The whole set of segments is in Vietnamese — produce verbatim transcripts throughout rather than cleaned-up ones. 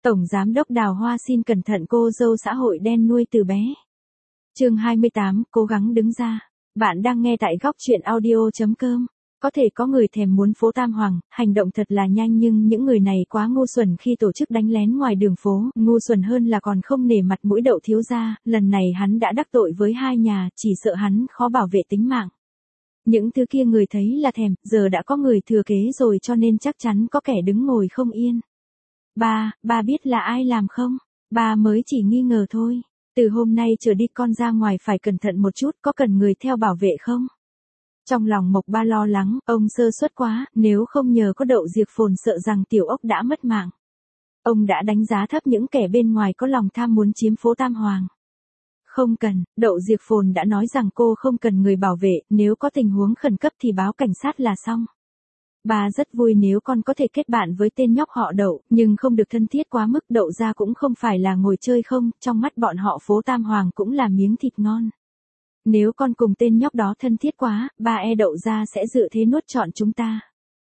Tổng Giám đốc Đào Hoa xin cẩn thận cô dâu xã hội đen nuôi từ bé. Chương hai mươi tám, cố gắng đứng ra. Bạn đang nghe tại góc truyện audio chấm com. Có thể có người thèm muốn phố Tam Hoàng, hành động thật là nhanh nhưng những người này quá ngu xuẩn khi tổ chức đánh lén ngoài đường phố, ngu xuẩn hơn là còn không nể mặt mũi Đậu thiếu gia, lần này hắn đã đắc tội với hai nhà, chỉ sợ hắn khó bảo vệ tính mạng. Những thứ kia người thấy là thèm, giờ đã có người thừa kế rồi cho nên chắc chắn có kẻ đứng ngồi không yên. Ba, ba biết là ai làm không? Ba mới chỉ nghi ngờ thôi. Từ hôm nay trở đi con ra ngoài phải cẩn thận một chút, có cần người theo bảo vệ không? Trong lòng Mộc Ba lo lắng, ông sơ suất quá, nếu không nhờ có Đậu Diệp Phồn sợ rằng Tiểu Ốc đã mất mạng. Ông đã đánh giá thấp những kẻ bên ngoài có lòng tham muốn chiếm phố Tam Hoàng. Không cần, Đậu Diệp Phồn đã nói rằng cô không cần người bảo vệ, nếu có tình huống khẩn cấp thì báo cảnh sát là xong. Bà rất vui nếu con có thể kết bạn với tên nhóc họ Đậu, nhưng không được thân thiết quá mức. Đậu gia cũng không phải là ngồi chơi không, trong mắt bọn họ phố Tam Hoàng cũng là miếng thịt ngon. Nếu con cùng tên nhóc đó thân thiết quá, ba e Đậu gia sẽ dự thế nuốt trọn chúng ta.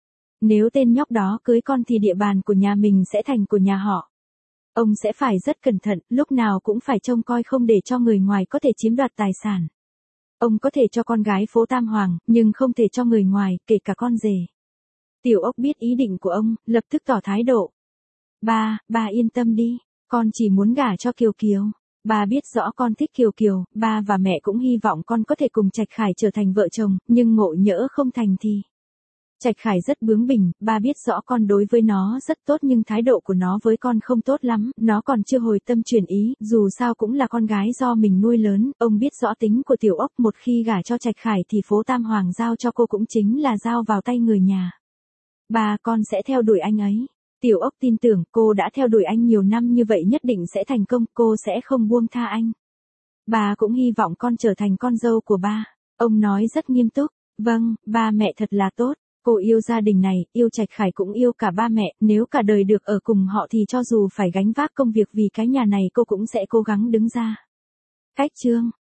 Nếu tên nhóc đó cưới con thì địa bàn của nhà mình sẽ thành của nhà họ. Ông sẽ phải rất cẩn thận, lúc nào cũng phải trông coi không để cho người ngoài có thể chiếm đoạt tài sản. Ông có thể cho con gái phố Tam Hoàng, nhưng không thể cho người ngoài, kể cả con rể. Tiểu Ốc biết ý định của ông, lập tức tỏ thái độ. Ba, ba yên tâm đi, con chỉ muốn gả cho Kiều Kiều. Ba biết rõ con thích Kiều Kiều, ba và mẹ cũng hy vọng con có thể cùng Trạch Khải trở thành vợ chồng, nhưng ngộ nhỡ không thành thì. Trạch Khải rất bướng bỉnh, ba biết rõ con đối với nó rất tốt nhưng thái độ của nó với con không tốt lắm, nó còn chưa hồi tâm chuyển ý, dù sao cũng là con gái do mình nuôi lớn, ông biết rõ tính của Tiểu Ốc, một khi gả cho Trạch Khải thì phố Tam Hoàng giao cho cô cũng chính là giao vào tay người nhà. Ba, con sẽ theo đuổi anh ấy. Tiểu Ốc tin tưởng cô đã theo đuổi anh nhiều năm như vậy nhất định sẽ thành công, cô sẽ không buông tha anh. Ba cũng hy vọng con trở thành con dâu của ba. Ông nói rất nghiêm túc. Vâng, ba mẹ thật là tốt. Cô yêu gia đình này, yêu Trạch Khải cũng yêu cả ba mẹ, nếu cả đời được ở cùng họ thì cho dù phải gánh vác công việc vì cái nhà này cô cũng sẽ cố gắng đứng ra. Cách chương